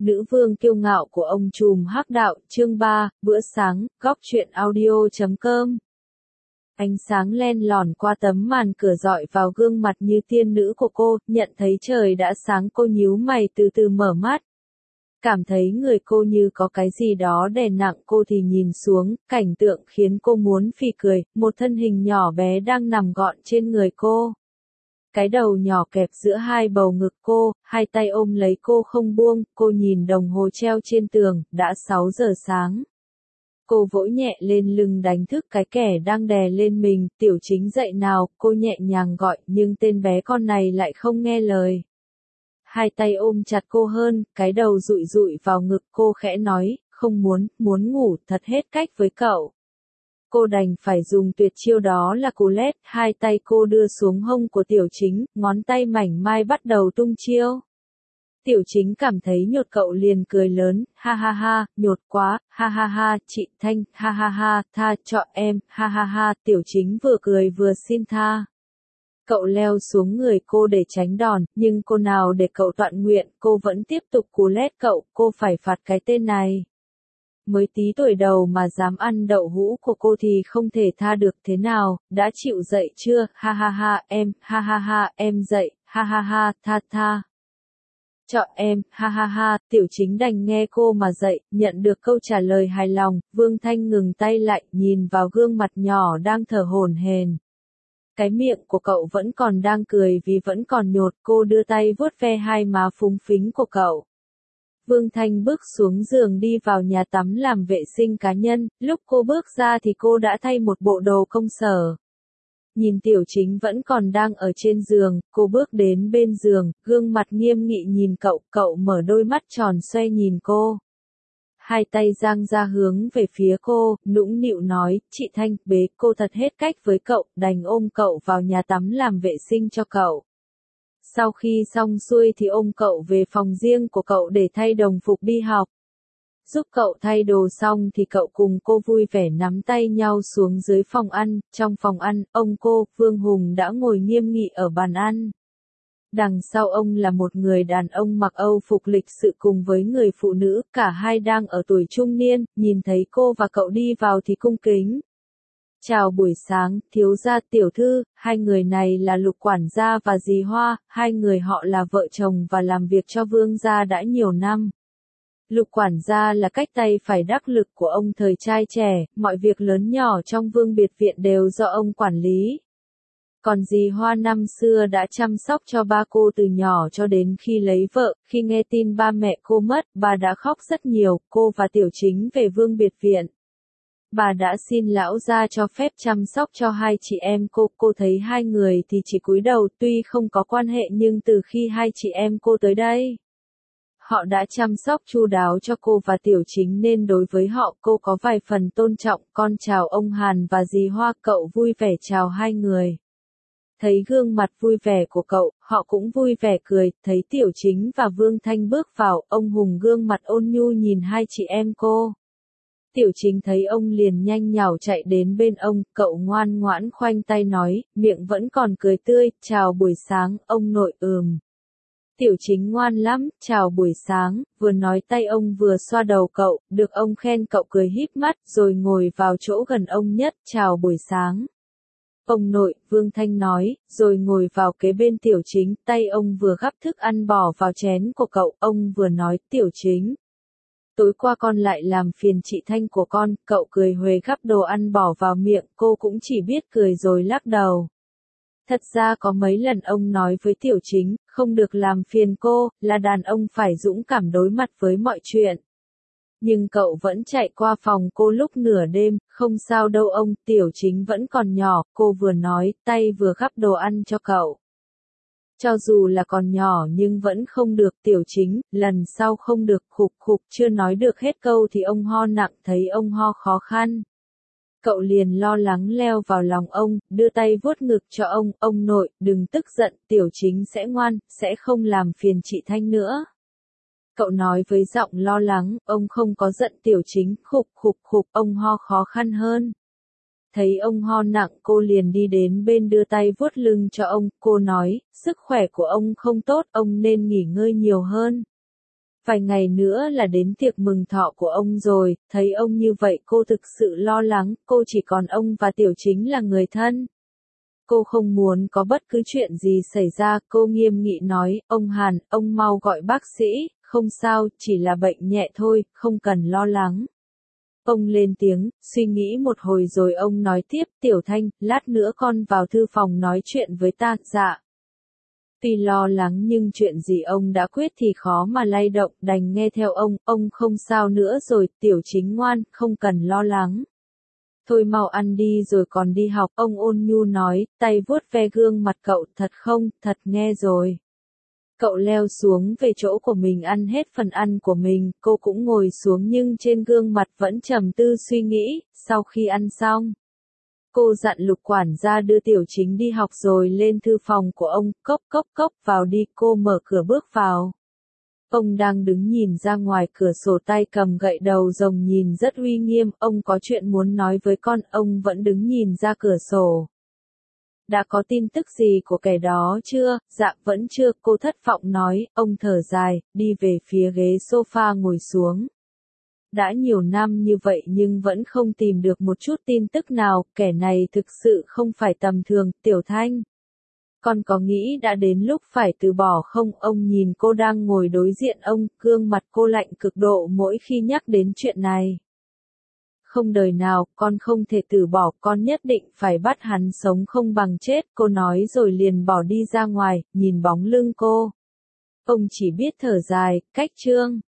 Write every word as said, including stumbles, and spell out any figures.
Nữ vương kiêu ngạo của ông trùm hắc đạo, chương ba, bữa sáng, góc truyện audio chấm com. Ánh sáng len lỏi qua tấm màn cửa dọi vào gương mặt như tiên nữ của cô, nhận thấy trời đã sáng cô nhíu mày từ từ mở mắt. Cảm thấy người cô như có cái gì đó đè nặng cô thì nhìn xuống, cảnh tượng khiến cô muốn phì cười, một thân hình nhỏ bé đang nằm gọn trên người cô. Cái đầu nhỏ kẹp giữa hai bầu ngực cô, hai tay ôm lấy cô không buông, cô nhìn đồng hồ treo trên tường, đã sáu giờ sáng. Cô vỗ nhẹ lên lưng đánh thức cái kẻ đang đè lên mình, Tiểu Chính dậy nào, cô nhẹ nhàng gọi, nhưng tên bé con này lại không nghe lời. Hai tay ôm chặt cô hơn, cái đầu dụi dụi vào ngực cô khẽ nói, không muốn, muốn ngủ, thật hết cách với cậu. Cô đành phải dùng tuyệt chiêu đó là cú lết, hai tay cô đưa xuống hông của Tiểu Chính, ngón tay mảnh mai bắt đầu tung chiêu. Tiểu Chính cảm thấy nhột cậu liền cười lớn, ha ha ha, nhột quá, ha ha ha, chị Thanh, ha ha ha, tha cho em, ha ha ha, Tiểu Chính vừa cười vừa xin tha. Cậu leo xuống người cô để tránh đòn, nhưng cô nào để cậu toạn nguyện, cô vẫn tiếp tục cú lét cậu, cô phải phạt cái tên này. Mới tí tuổi đầu mà dám ăn đậu hũ của cô thì không thể tha được thế nào, đã chịu dậy chưa, ha ha ha, em, ha ha ha, em dậy, ha ha ha, tha tha. Cho em, ha ha ha, Tiểu Chính đành nghe cô mà dậy, nhận được câu trả lời hài lòng, Vương Thanh ngừng tay lại, nhìn vào gương mặt nhỏ đang thở hổn hển. Cái miệng của cậu vẫn còn đang cười vì vẫn còn nhột, cô đưa tay vuốt ve hai má phúng phính của cậu. Vương Thanh bước xuống giường đi vào nhà tắm làm vệ sinh cá nhân, lúc cô bước ra thì cô đã thay một bộ đồ công sở. Nhìn Tiểu Chính vẫn còn đang ở trên giường, cô bước đến bên giường, gương mặt nghiêm nghị nhìn cậu, cậu mở đôi mắt tròn xoe nhìn cô. Hai tay giang ra hướng về phía cô, nũng nịu nói, chị Thanh, bế cô thật hết cách với cậu, đành ôm cậu vào nhà tắm làm vệ sinh cho cậu. Sau khi xong xuôi thì ôm cậu về phòng riêng của cậu để thay đồng phục đi học. Giúp cậu thay đồ xong thì cậu cùng cô vui vẻ nắm tay nhau xuống dưới phòng ăn, trong phòng ăn, ông cô, Vương Hùng đã ngồi nghiêm nghị ở bàn ăn. Đằng sau ông là một người đàn ông mặc Âu phục lịch sự cùng với người phụ nữ, cả hai đang ở tuổi trung niên, nhìn thấy cô và cậu đi vào thì cung kính. Chào buổi sáng, thiếu gia tiểu thư, hai người này là Lục quản gia và dì Hoa, hai người họ là vợ chồng và làm việc cho Vương gia đã nhiều năm. Lục quản gia là cách tay phải đắc lực của ông thời trai trẻ, mọi việc lớn nhỏ trong Vương biệt viện đều do ông quản lý. Còn dì Hoa năm xưa đã chăm sóc cho ba cô từ nhỏ cho đến khi lấy vợ, khi nghe tin ba mẹ cô mất, bà đã khóc rất nhiều, cô và Tiểu Chính về Vương biệt viện. Bà đã xin lão gia cho phép chăm sóc cho hai chị em cô, cô thấy hai người thì chỉ cúi đầu, tuy không có quan hệ nhưng từ khi hai chị em cô tới đây, họ đã chăm sóc chu đáo cho cô và Tiểu Chính nên đối với họ cô có vài phần tôn trọng, con chào ông Hàn và dì Hoa, cậu vui vẻ chào hai người. Thấy gương mặt vui vẻ của cậu, họ cũng vui vẻ cười, thấy Tiểu Chính và Vương Thanh bước vào, ông Hùng gương mặt ôn nhu nhìn hai chị em cô. Tiểu Chính thấy ông liền nhanh nhảu chạy đến bên ông, cậu ngoan ngoãn khoanh tay nói, miệng vẫn còn cười tươi, chào buổi sáng, ông nội ừm. Tiểu Chính ngoan lắm, chào buổi sáng, vừa nói tay ông vừa xoa đầu cậu, được ông khen cậu cười híp mắt, rồi ngồi vào chỗ gần ông nhất, chào buổi sáng. Ông nội, Vương Thanh nói, rồi ngồi vào kế bên Tiểu Chính, tay ông vừa gắp thức ăn bỏ vào chén của cậu, ông vừa nói, Tiểu Chính. Tối qua con lại làm phiền chị Thanh của con, cậu cười huề gắp đồ ăn bỏ vào miệng, cô cũng chỉ biết cười rồi lắc đầu. Thật ra có mấy lần ông nói với Tiểu Chính, không được làm phiền cô, là đàn ông phải dũng cảm đối mặt với mọi chuyện. Nhưng cậu vẫn chạy qua phòng cô lúc nửa đêm, không sao đâu ông, Tiểu Chính vẫn còn nhỏ, cô vừa nói, tay vừa gắp đồ ăn cho cậu. Cho dù là còn nhỏ nhưng vẫn không được, Tiểu Chính, lần sau không được, khục khục, chưa nói được hết câu thì ông ho nặng, thấy ông ho khó khăn. Cậu liền lo lắng leo vào lòng ông, đưa tay vuốt ngực cho ông, ông nội, đừng tức giận, Tiểu Chính sẽ ngoan, sẽ không làm phiền chị Thanh nữa. Cậu nói với giọng lo lắng, ông không có giận Tiểu Chính, khục khục khục, ông ho khó khăn hơn. Thấy ông ho nặng cô liền đi đến bên đưa tay vuốt lưng cho ông, cô nói, sức khỏe của ông không tốt, ông nên nghỉ ngơi nhiều hơn. Vài ngày nữa là đến tiệc mừng thọ của ông rồi, thấy ông như vậy cô thực sự lo lắng, cô chỉ còn ông và Tiểu Chính là người thân. Cô không muốn có bất cứ chuyện gì xảy ra, cô nghiêm nghị nói, ông Hàn, ông mau gọi bác sĩ, không sao, chỉ là bệnh nhẹ thôi, không cần lo lắng. Ông lên tiếng, suy nghĩ một hồi rồi ông nói tiếp, Tiểu Thanh, lát nữa con vào thư phòng nói chuyện với ta, dạ. Tuy lo lắng nhưng chuyện gì ông đã quyết thì khó mà lay động, đành nghe theo ông, ông không sao nữa rồi, Tiểu Chính ngoan, không cần lo lắng. Thôi mau ăn đi rồi còn đi học, ông ôn nhu nói, tay vuốt ve gương mặt cậu, thật không, thật nghe rồi. Cậu leo xuống về chỗ của mình ăn hết phần ăn của mình, cô cũng ngồi xuống nhưng trên gương mặt vẫn trầm tư suy nghĩ, sau khi ăn xong. Cô dặn Lục quản gia đưa Tiểu Chính đi học rồi lên thư phòng của ông, cốc cốc cốc vào đi, cô mở cửa bước vào. Ông đang đứng nhìn ra ngoài cửa sổ tay cầm gậy đầu rồng nhìn rất uy nghiêm, ông có chuyện muốn nói với con, ông vẫn đứng nhìn ra cửa sổ. Đã có tin tức gì của kẻ đó chưa? Dạ vẫn chưa, cô thất vọng nói, ông thở dài, đi về phía ghế sofa ngồi xuống. Đã nhiều năm như vậy nhưng vẫn không tìm được một chút tin tức nào, kẻ này thực sự không phải tầm thường, Tiểu Thanh. Con có nghĩ đã đến lúc phải từ bỏ không? Ông nhìn cô đang ngồi đối diện ông, gương mặt cô lạnh cực độ mỗi khi nhắc đến chuyện này. Không đời nào, con không thể từ bỏ, con nhất định phải bắt hắn sống không bằng chết, cô nói rồi liền bỏ đi ra ngoài, nhìn bóng lưng cô. Ông chỉ biết thở dài, cách chương.